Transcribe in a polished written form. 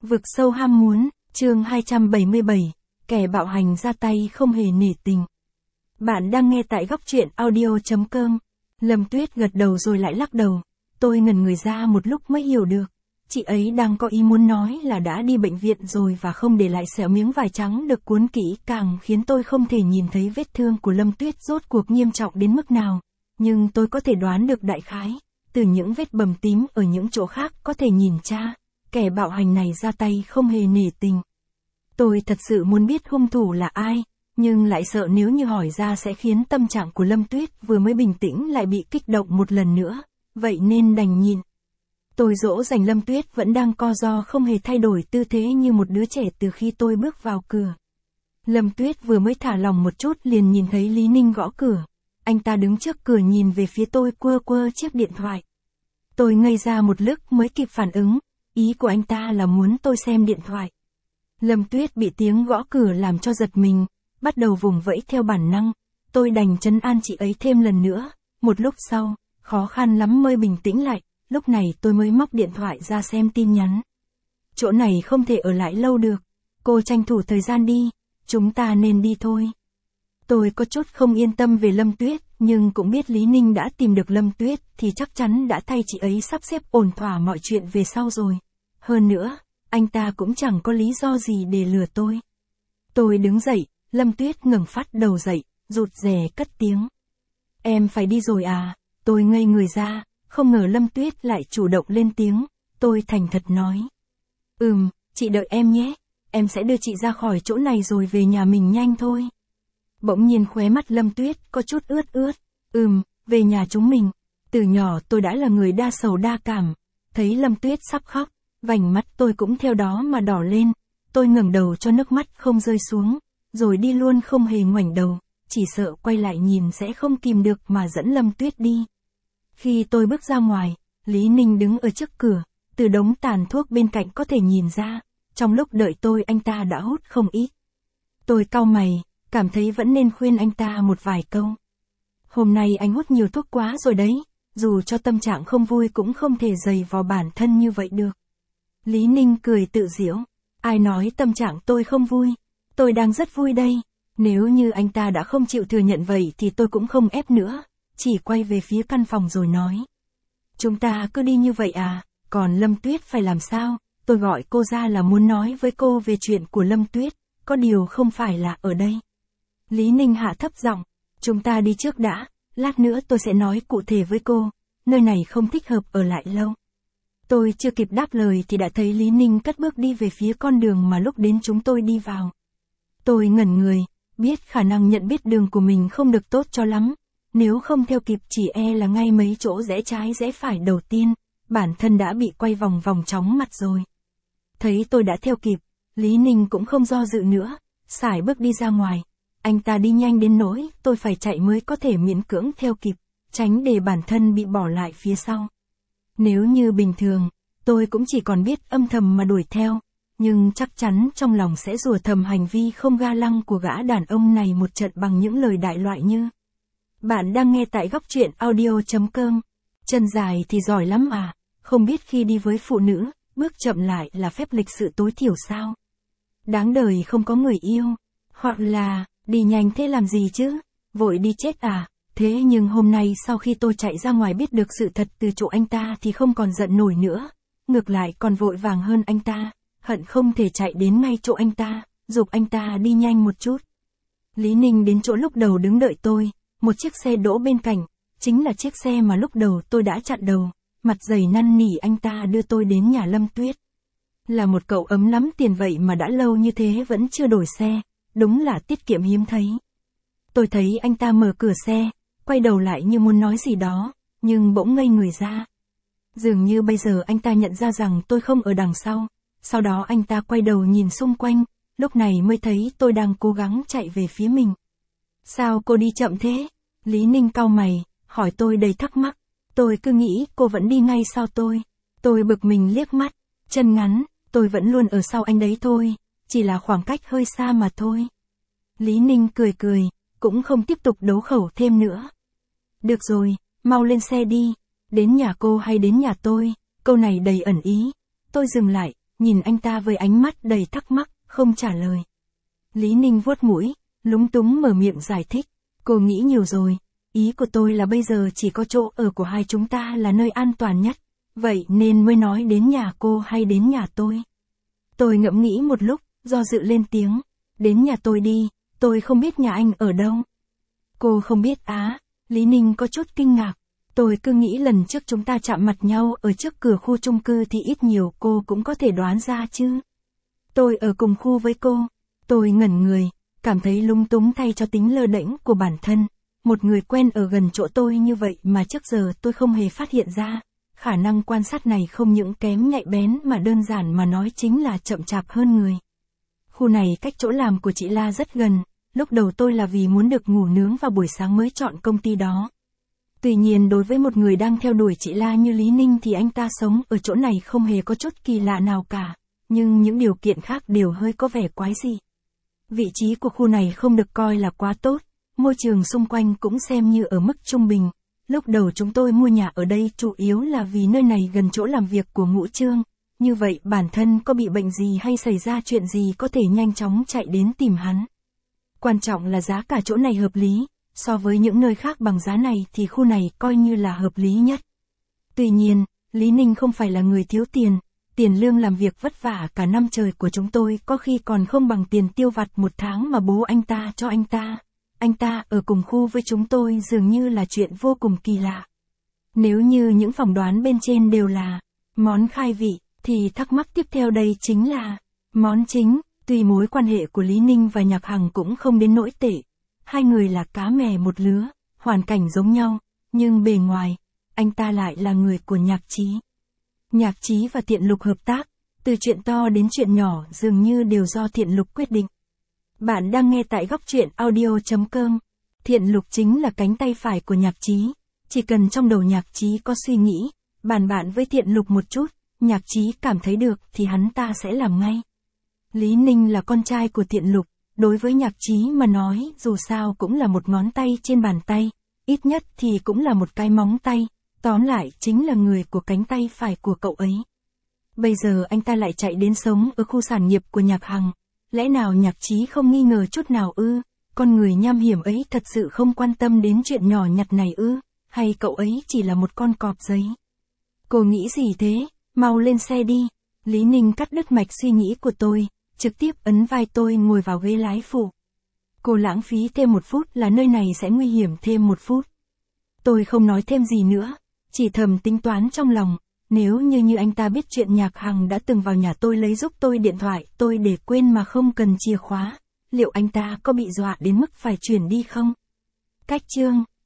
Vực sâu ham muốn, chương 277, kẻ bạo hành ra tay không hề nể tình. Bạn đang nghe tại góc truyện audio.com. Lâm Tuyết gật đầu rồi lại lắc đầu. Tôi ngẩn người ra một lúc mới hiểu được. Chị ấy đang có ý muốn nói là đã đi bệnh viện rồi và không để lại sẹo miếng vải trắng được cuốn kỹ, càng khiến tôi không thể nhìn thấy vết thương của Lâm Tuyết rốt cuộc nghiêm trọng đến mức nào. Nhưng tôi có thể đoán được đại khái, từ những vết bầm tím ở những chỗ khác có thể nhìn ra, kẻ bạo hành này ra tay không hề nể tình. Tôi thật sự muốn biết hung thủ là ai, nhưng lại sợ nếu như hỏi ra sẽ khiến tâm trạng của Lâm Tuyết vừa mới bình tĩnh lại bị kích động một lần nữa, vậy nên đành nhìn. Tôi dỗ dành Lâm Tuyết vẫn đang co ro không hề thay đổi tư thế như một đứa trẻ từ khi tôi bước vào cửa. Lâm Tuyết vừa mới thả lòng một chút liền nhìn thấy Lý Ninh gõ cửa. Anh ta đứng trước cửa nhìn về phía tôi quơ quơ chiếc điện thoại. Tôi ngây ra một lúc mới kịp phản ứng, ý của anh ta là muốn tôi xem điện thoại. Lâm Tuyết bị tiếng gõ cửa làm cho giật mình, bắt đầu vùng vẫy theo bản năng. Tôi đành trấn an chị ấy thêm lần nữa. Một lúc sau, khó khăn lắm mới bình tĩnh lại, lúc này tôi mới móc điện thoại ra xem tin nhắn. Chỗ này không thể ở lại lâu được, cô tranh thủ thời gian đi, chúng ta nên đi thôi. Tôi có chút không yên tâm về Lâm Tuyết, nhưng cũng biết Lý Ninh đã tìm được Lâm Tuyết thì chắc chắn đã thay chị ấy sắp xếp ổn thỏa mọi chuyện về sau rồi. Hơn nữa, anh ta cũng chẳng có lý do gì để lừa tôi. Tôi đứng dậy, Lâm Tuyết ngẩng phát đầu dậy, rụt rè cất tiếng. Em phải đi rồi à? Tôi ngây người ra, không ngờ Lâm Tuyết lại chủ động lên tiếng. Tôi thành thật nói. Chị đợi em nhé, em sẽ đưa chị ra khỏi chỗ này rồi về nhà mình nhanh thôi. Bỗng nhiên khóe mắt Lâm Tuyết có chút ướt ướt. Về nhà chúng mình. Từ nhỏ tôi đã là người đa sầu đa cảm. Thấy Lâm Tuyết sắp khóc, vành mắt tôi cũng theo đó mà đỏ lên. Tôi ngẩng đầu cho nước mắt không rơi xuống, rồi đi luôn không hề ngoảnh đầu, chỉ sợ quay lại nhìn sẽ không kìm được mà dẫn Lâm Tuyết đi. Khi tôi bước ra ngoài, Lý Ninh đứng ở trước cửa, từ đống tàn thuốc bên cạnh có thể nhìn ra, trong lúc đợi tôi anh ta đã hút không ít. Tôi cau mày, cảm thấy vẫn nên khuyên anh ta một vài câu. Hôm nay anh hút nhiều thuốc quá rồi đấy, dù cho tâm trạng không vui cũng không thể giày vò bản thân như vậy được. Lý Ninh cười tự giễu, ai nói tâm trạng tôi không vui, tôi đang rất vui đây. Nếu như anh ta đã không chịu thừa nhận vậy thì tôi cũng không ép nữa, chỉ quay về phía căn phòng rồi nói. Chúng ta cứ đi như vậy à, còn Lâm Tuyết phải làm sao? Tôi gọi cô ra là muốn nói với cô về chuyện của Lâm Tuyết, có điều không phải là ở đây. Lý Ninh hạ thấp giọng, chúng ta đi trước đã, lát nữa tôi sẽ nói cụ thể với cô, nơi này không thích hợp ở lại lâu. Tôi chưa kịp đáp lời thì đã thấy Lý Ninh cất bước đi về phía con đường mà lúc đến chúng tôi đi vào. Tôi ngẩn người, biết khả năng nhận biết đường của mình không được tốt cho lắm, nếu không theo kịp chỉ e là ngay mấy chỗ rẽ trái rẽ phải đầu tiên, bản thân đã bị quay vòng vòng chóng mặt rồi. Thấy tôi đã theo kịp, Lý Ninh cũng không do dự nữa, sải bước đi ra ngoài. Anh ta đi nhanh đến nỗi tôi phải chạy mới có thể miễn cưỡng theo kịp, tránh để bản thân bị bỏ lại phía sau. Nếu như bình thường, tôi cũng chỉ còn biết âm thầm mà đuổi theo, nhưng chắc chắn trong lòng sẽ rủa thầm hành vi không ga lăng của gã đàn ông này một trận bằng những lời đại loại như. Bạn đang nghe tại góc truyện audio.com. Chân dài thì giỏi lắm à, không biết khi đi với phụ nữ, bước chậm lại là phép lịch sự tối thiểu sao? Đáng đời không có người yêu, hoặc là, đi nhanh thế làm gì chứ, vội đi chết à? Thế nhưng hôm nay sau khi tôi chạy ra ngoài biết được sự thật từ chỗ anh ta thì không còn giận nổi nữa, ngược lại còn vội vàng hơn anh ta, hận không thể chạy đến ngay chỗ anh ta, giục anh ta đi nhanh một chút. Lý Ninh đến chỗ lúc đầu đứng đợi tôi, một chiếc xe đỗ bên cạnh, chính là chiếc xe mà lúc đầu tôi đã chặn đầu, mặt dày năn nỉ anh ta đưa tôi đến nhà Lâm Tuyết. Là một cậu ấm lắm tiền vậy mà đã lâu như thế vẫn chưa đổi xe, đúng là tiết kiệm hiếm thấy. Tôi thấy anh ta mở cửa xe, quay đầu lại như muốn nói gì đó, nhưng bỗng ngây người ra. Dường như bây giờ anh ta nhận ra rằng tôi không ở đằng sau đó anh ta quay đầu nhìn xung quanh, lúc này mới thấy tôi đang cố gắng chạy về phía mình. Sao cô đi chậm thế? Lý Ninh cau mày, hỏi tôi đầy thắc mắc. Tôi cứ nghĩ cô vẫn đi ngay sau tôi. Tôi bực mình liếc mắt, chân ngắn, tôi vẫn luôn ở sau anh đấy thôi, chỉ là khoảng cách hơi xa mà thôi. Lý Ninh cười cười, cũng không tiếp tục đấu khẩu thêm nữa. Được rồi, mau lên xe đi, đến nhà cô hay đến nhà tôi, câu này đầy ẩn ý. Tôi dừng lại, nhìn anh ta với ánh mắt đầy thắc mắc, không trả lời. Lý Ninh vuốt mũi, lúng túng mở miệng giải thích. Cô nghĩ nhiều rồi, ý của tôi là bây giờ chỉ có chỗ ở của hai chúng ta là nơi an toàn nhất, vậy nên mới nói đến nhà cô hay đến nhà tôi. Tôi ngẫm nghĩ một lúc, do dự lên tiếng, đến nhà tôi đi, tôi không biết nhà anh ở đâu. Cô không biết á, Lý Ninh có chút kinh ngạc. Tôi cứ nghĩ lần trước chúng ta chạm mặt nhau ở trước cửa khu chung cư thì ít nhiều cô cũng có thể đoán ra chứ. Tôi ở cùng khu với cô. Tôi ngẩn người, cảm thấy lung túng thay cho tính lơ đễnh của bản thân. Một người quen ở gần chỗ tôi như vậy mà trước giờ tôi không hề phát hiện ra. Khả năng quan sát này không những kém nhạy bén mà đơn giản mà nói chính là chậm chạp hơn người. Khu này cách chỗ làm của chị La rất gần. Lúc đầu tôi là vì muốn được ngủ nướng vào buổi sáng mới chọn công ty đó. Tuy nhiên đối với một người đang theo đuổi chị La như Lý Ninh thì anh ta sống ở chỗ này không hề có chút kỳ lạ nào cả. Nhưng những điều kiện khác đều hơi có vẻ quái dị. Vị trí của khu này không được coi là quá tốt. Môi trường xung quanh cũng xem như ở mức trung bình. Lúc đầu chúng tôi mua nhà ở đây chủ yếu là vì nơi này gần chỗ làm việc của Ngũ Trương. Như vậy bản thân có bị bệnh gì hay xảy ra chuyện gì có thể nhanh chóng chạy đến tìm hắn. Quan trọng là giá cả chỗ này hợp lý. So với những nơi khác bằng giá này thì khu này coi như là hợp lý nhất. Tuy nhiên, Lý Ninh không phải là người thiếu tiền. Tiền lương làm việc vất vả cả năm trời của chúng tôi có khi còn không bằng tiền tiêu vặt một tháng mà bố anh ta cho anh ta. Anh ta ở cùng khu với chúng tôi dường như là chuyện vô cùng kỳ lạ. Nếu như những phỏng đoán bên trên đều là món khai vị, thì thắc mắc tiếp theo đây chính là món chính. Tuy mối quan hệ của Lý Ninh và Nhạc Hằng cũng không đến nỗi tệ. Hai người là cá mè một lứa, hoàn cảnh giống nhau, nhưng bề ngoài, anh ta lại là người của Nhạc Chí. Nhạc Chí và Thiện Lục hợp tác, từ chuyện to đến chuyện nhỏ dường như đều do Thiện Lục quyết định. Bạn đang nghe tại góc truyện audio.com. Thiện Lục chính là cánh tay phải của Nhạc Chí. Chỉ cần trong đầu Nhạc Chí có suy nghĩ, bàn bạn với Thiện Lục một chút, Nhạc Chí cảm thấy được thì hắn ta sẽ làm ngay. Lý Ninh là con trai của Thiện Lục. Đối với Nhạc Chí mà nói, dù sao cũng là một ngón tay trên bàn tay, ít nhất thì cũng là một cái móng tay, tóm lại chính là người của cánh tay phải của cậu ấy. Bây giờ anh ta lại chạy đến sống ở khu sản nghiệp của Nhạc Hằng, lẽ nào Nhạc Chí không nghi ngờ chút nào ư, con người nham hiểm ấy thật sự không quan tâm đến chuyện nhỏ nhặt này ư, hay cậu ấy chỉ là một con cọp giấy. Cô nghĩ gì thế, mau lên xe đi. Lý Ninh cắt đứt mạch suy nghĩ của tôi. Trực tiếp ấn vai tôi ngồi vào ghế lái phụ. Cô lãng phí thêm 1 phút là nơi này sẽ nguy hiểm thêm 1 phút. Tôi không nói thêm gì nữa, chỉ thầm tính toán trong lòng, nếu như anh ta biết chuyện Nhạc Hằng đã từng vào nhà tôi lấy giúp tôi điện thoại tôi để quên mà không cần chìa khóa, liệu anh ta có bị dọa đến mức phải chuyển đi không? Cách chương